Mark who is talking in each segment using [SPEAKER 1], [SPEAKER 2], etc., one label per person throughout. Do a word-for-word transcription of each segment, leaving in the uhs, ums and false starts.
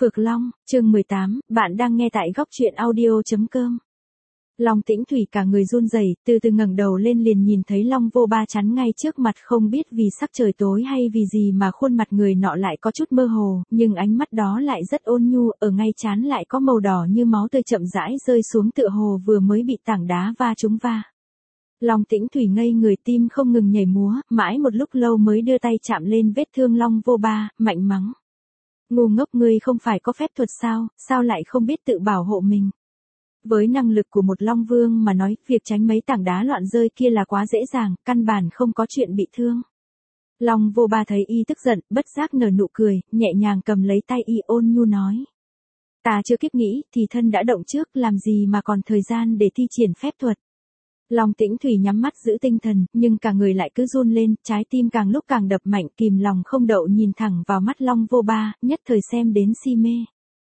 [SPEAKER 1] Phược Long, chương mười tám, bạn đang nghe tại góc truyện audio.com. Long Tĩnh Thủy cả người run rẩy, từ từ ngẩng đầu lên liền nhìn thấy Long Vô Ba chắn ngay trước mặt, không biết vì sắc trời tối hay vì gì mà khuôn mặt người nọ lại có chút mơ hồ, nhưng ánh mắt đó lại rất ôn nhu, ở ngay trán lại có màu đỏ như máu tươi chậm rãi rơi xuống tựa hồ vừa mới bị tảng đá va trúng va. Long Tĩnh Thủy ngây người, tim không ngừng nhảy múa, mãi một lúc lâu mới đưa tay chạm lên vết thương Long Vô Ba, mạnh mắng. Ngu ngốc, ngươi không phải có phép thuật sao, sao lại không biết tự bảo hộ mình? Với năng lực của một Long Vương mà nói, việc tránh mấy tảng đá loạn rơi kia là quá dễ dàng, căn bản không có chuyện bị thương. Long Vô Ba thấy y tức giận, bất giác nở nụ cười, nhẹ nhàng cầm lấy tay y ôn nhu nói. Ta chưa kịp nghĩ, thì thân đã động trước, làm gì mà còn thời gian để thi triển phép thuật. Long Tĩnh Thủy nhắm mắt giữ tinh thần, nhưng cả người lại cứ run lên, trái tim càng lúc càng đập mạnh, kìm lòng không đậu nhìn thẳng vào mắt Long Vô Ba, nhất thời xem đến si mê.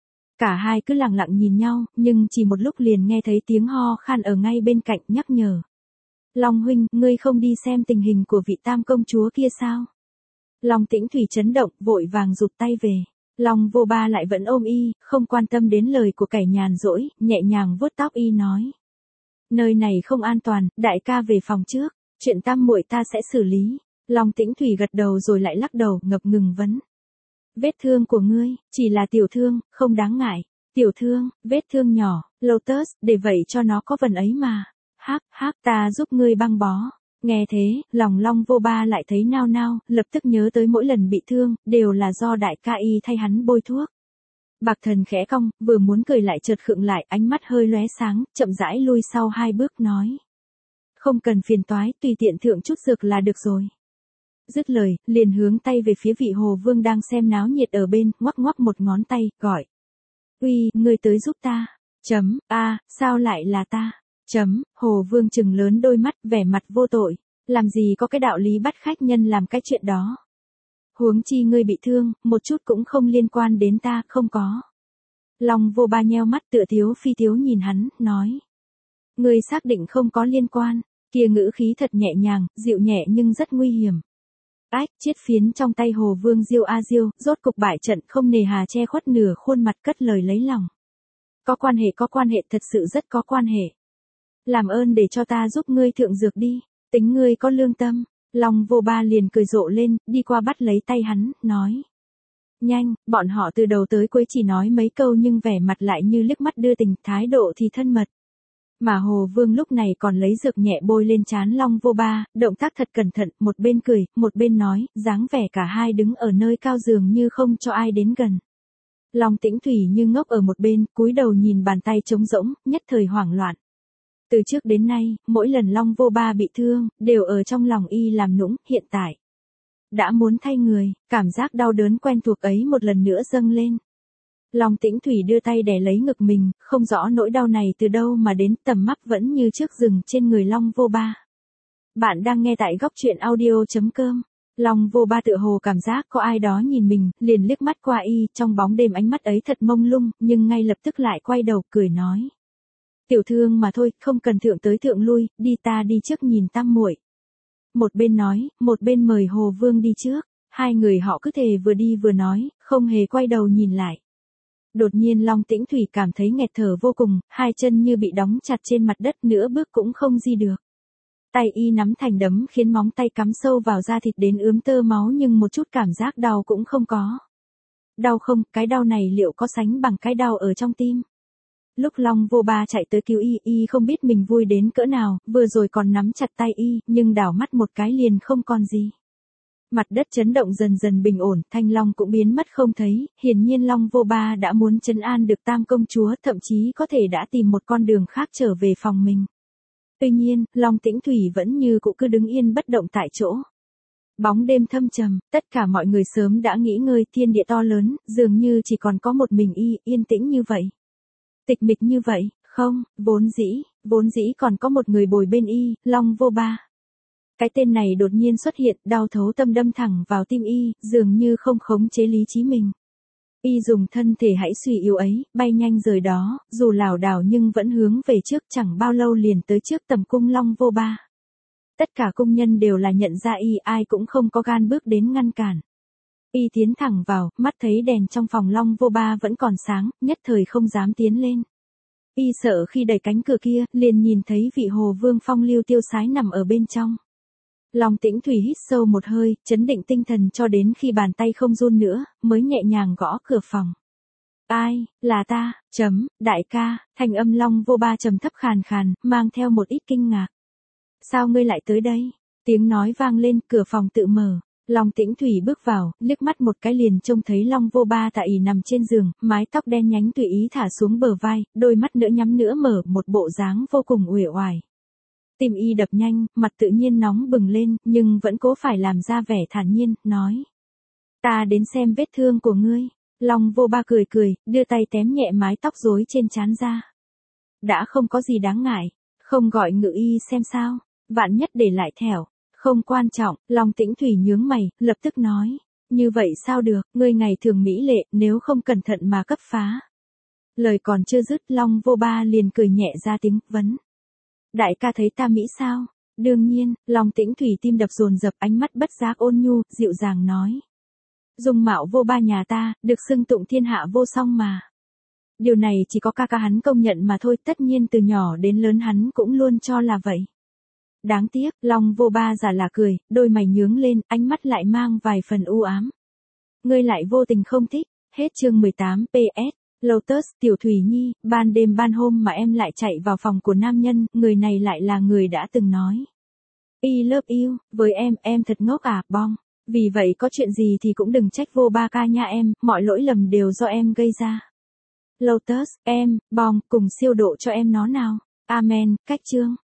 [SPEAKER 1] Cả hai cứ lặng lặng nhìn nhau, nhưng chỉ một lúc liền nghe thấy tiếng ho khan ở ngay bên cạnh, nhắc nhở. Long huynh, ngươi không đi xem tình hình của vị tam công chúa kia sao? Long Tĩnh Thủy chấn động, vội vàng rụt tay về. Long Vô Ba lại vẫn ôm y, không quan tâm đến lời của kẻ nhàn rỗi, nhẹ nhàng vuốt tóc y nói. Nơi này không an toàn, đại ca về phòng trước, chuyện tam muội ta sẽ xử lý. Long Tĩnh Thủy gật đầu rồi lại lắc đầu, ngập ngừng vấn. Vết thương của ngươi, chỉ là tiểu thương, không đáng ngại. Tiểu thương, vết thương nhỏ, Lotus, để vậy cho nó có vần ấy mà. Hắc, hắc, ta giúp ngươi băng bó. Nghe thế, lòng Long Vô Ba lại thấy nao nao, lập tức nhớ tới mỗi lần bị thương, đều là do đại ca y thay hắn bôi thuốc. Bạc Thần khẽ cong, vừa muốn cười lại chợt khựng lại, ánh mắt hơi lóe sáng, chậm rãi lui sau hai bước nói. Không cần phiền toái, tùy tiện thượng chút dược là được rồi. Dứt lời, liền hướng tay về phía vị Hồ Vương đang xem náo nhiệt ở bên, ngoắc ngoắc một ngón tay, gọi. Uy, ngươi tới giúp ta. Chấm, a, sao lại là ta? Chấm, Hồ Vương trừng lớn đôi mắt, vẻ mặt vô tội. Làm gì có cái đạo lý bắt khách nhân làm cái chuyện đó. Huống chi ngươi bị thương, một chút cũng không liên quan đến ta, không có. Long Vô Ba nheo mắt tựa thiếu phi thiếu nhìn hắn, nói. Ngươi xác định không có liên quan, kia ngữ khí thật nhẹ nhàng, dịu nhẹ nhưng rất nguy hiểm. Ách, chiết phiến trong tay Hồ Vương diêu a diêu, rốt cục bại trận, không nề hà che khuất nửa khuôn mặt, cất lời lấy lòng. Có quan hệ, có quan hệ, thật sự rất có quan hệ. Làm ơn để cho ta giúp ngươi thượng dược đi, tính ngươi có lương tâm. Long Vô Ba liền cười rộ lên, đi qua bắt lấy tay hắn, nói. Nhanh, bọn họ từ đầu tới cuối chỉ nói mấy câu nhưng vẻ mặt lại như liếc mắt đưa tình, thái độ thì thân mật. Mà Hồ Vương lúc này còn lấy dược nhẹ bôi lên trán Long Vô Ba, động tác thật cẩn thận, một bên cười, một bên nói, dáng vẻ cả hai đứng ở nơi cao dường như không cho ai đến gần. Long Tĩnh Thủy như ngốc ở một bên, cúi đầu nhìn bàn tay trống rỗng, nhất thời hoảng loạn. Từ trước đến nay, mỗi lần Long Vô Ba bị thương, đều ở trong lòng y làm nũng, hiện tại. Đã muốn thay người, cảm giác đau đớn quen thuộc ấy một lần nữa dâng lên. Long Tĩnh Thủy đưa tay đè lấy ngực mình, không rõ nỗi đau này từ đâu mà đến, tầm mắt vẫn như trước dừng trên người Long Vô Ba. Bạn đang nghe tại góc truyện audio.com. Long Vô Ba tựa hồ cảm giác có ai đó nhìn mình, liền liếc mắt qua y, trong bóng đêm ánh mắt ấy thật mông lung, nhưng ngay lập tức lại quay đầu cười nói. Tiểu thương mà thôi, không cần thượng tới thượng lui, đi ta đi trước nhìn tam muội. Một bên nói, một bên mời Hồ Vương đi trước, hai người họ cứ thề vừa đi vừa nói, không hề quay đầu nhìn lại. Đột nhiên Long Tĩnh Thủy cảm thấy nghẹt thở vô cùng, hai chân như bị đóng chặt trên mặt đất, nửa bước cũng không di được. Tay y nắm thành đấm khiến móng tay cắm sâu vào da thịt đến ướm tơ máu nhưng một chút cảm giác đau cũng không có. Đau không, cái đau này liệu có sánh bằng cái đau ở trong tim? Lúc Long Vô Ba chạy tới cứu y, y không biết mình vui đến cỡ nào, vừa rồi còn nắm chặt tay y, nhưng đảo mắt một cái liền không còn gì. Mặt đất chấn động dần dần bình ổn, Thanh Long cũng biến mất không thấy, hiển nhiên Long Vô Ba đã muốn trấn an được tam công chúa, thậm chí có thể đã tìm một con đường khác trở về phòng mình. Tuy nhiên, Long Tĩnh Thủy vẫn như cũ cứ đứng yên bất động tại chỗ. Bóng đêm thâm trầm, tất cả mọi người sớm đã nghỉ ngơi, thiên địa to lớn, dường như chỉ còn có một mình y, yên tĩnh như vậy. Tịch mịch như vậy, không, vốn dĩ, vốn dĩ còn có một người bồi bên y, Long Vô Ba. Cái tên này đột nhiên xuất hiện, đau thấu tâm đâm thẳng vào tim y, dường như không khống chế lý trí mình. Y dùng thân thể hãy suy yếu ấy, bay nhanh rời đó, dù lảo đảo nhưng vẫn hướng về trước, chẳng bao lâu liền tới trước tầm cung Long Vô Ba. Tất cả cung nhân đều là nhận ra y, ai cũng không có gan bước đến ngăn cản. Y tiến thẳng vào, mắt thấy đèn trong phòng Long Vô Ba vẫn còn sáng, nhất thời không dám tiến lên. Y sợ khi đẩy cánh cửa kia, liền nhìn thấy vị Hồ Vương phong lưu tiêu sái nằm ở bên trong. Long Tĩnh Thủy hít sâu một hơi, chấn định tinh thần cho đến khi bàn tay không run nữa, mới nhẹ nhàng gõ cửa phòng. Ai, là ta, chấm, đại ca, thanh âm Long Vô Ba trầm thấp khàn khàn, mang theo một ít kinh ngạc. Sao ngươi lại tới đây? Tiếng nói vang lên, cửa phòng tự mở. Long Tĩnh Thủy bước vào, liếc mắt một cái liền trông thấy Long Vô Ba tại ỉ nằm trên giường, mái tóc đen nhánh tùy ý thả xuống bờ vai, đôi mắt nữa nhắm nữa mở, một bộ dáng vô cùng uể oải. Tim Y đập nhanh, mặt tự nhiên nóng bừng lên, nhưng vẫn cố phải làm ra vẻ thản nhiên, nói. Ta đến xem vết thương của ngươi. Long Vô Ba cười cười, đưa tay tém nhẹ mái tóc rối trên trán ra. Đã không có gì đáng ngại, không gọi ngự y xem sao, vạn nhất để lại thẻo. Không quan trọng, Long Tĩnh Thủy nhướng mày, lập tức nói. Như vậy sao được, ngươi ngày thường mỹ lệ, nếu không cẩn thận mà cấp phá. Lời còn chưa dứt, Long Vô Ba liền cười nhẹ ra tiếng, vấn. Đại ca thấy ta mỹ sao? Đương nhiên, Long Tĩnh Thủy tim đập dồn dập, ánh mắt bất giác ôn nhu, dịu dàng nói. Dung mạo Vô Ba nhà ta, được xưng tụng thiên hạ vô song mà. Điều này chỉ có ca ca hắn công nhận mà thôi, tất nhiên từ nhỏ đến lớn hắn cũng luôn cho là vậy. Đáng tiếc, Long Vô Ba giả là cười, đôi mày nhướng lên, ánh mắt lại mang vài phần u ám. Ngươi lại vô tình không thích, hết chương mười tám P S, Lotus, Tiểu Thủy Nhi, ban đêm ban hôm mà em lại chạy vào phòng của nam nhân, người này lại là người đã từng nói. I love you, với em, em thật ngốc à, bong. Vì vậy có chuyện gì thì cũng đừng trách Vô Ba ca nha em, mọi lỗi lầm đều do em gây ra. Lotus, em, bong, cùng siêu độ cho em nó nào. Amen, cách chương.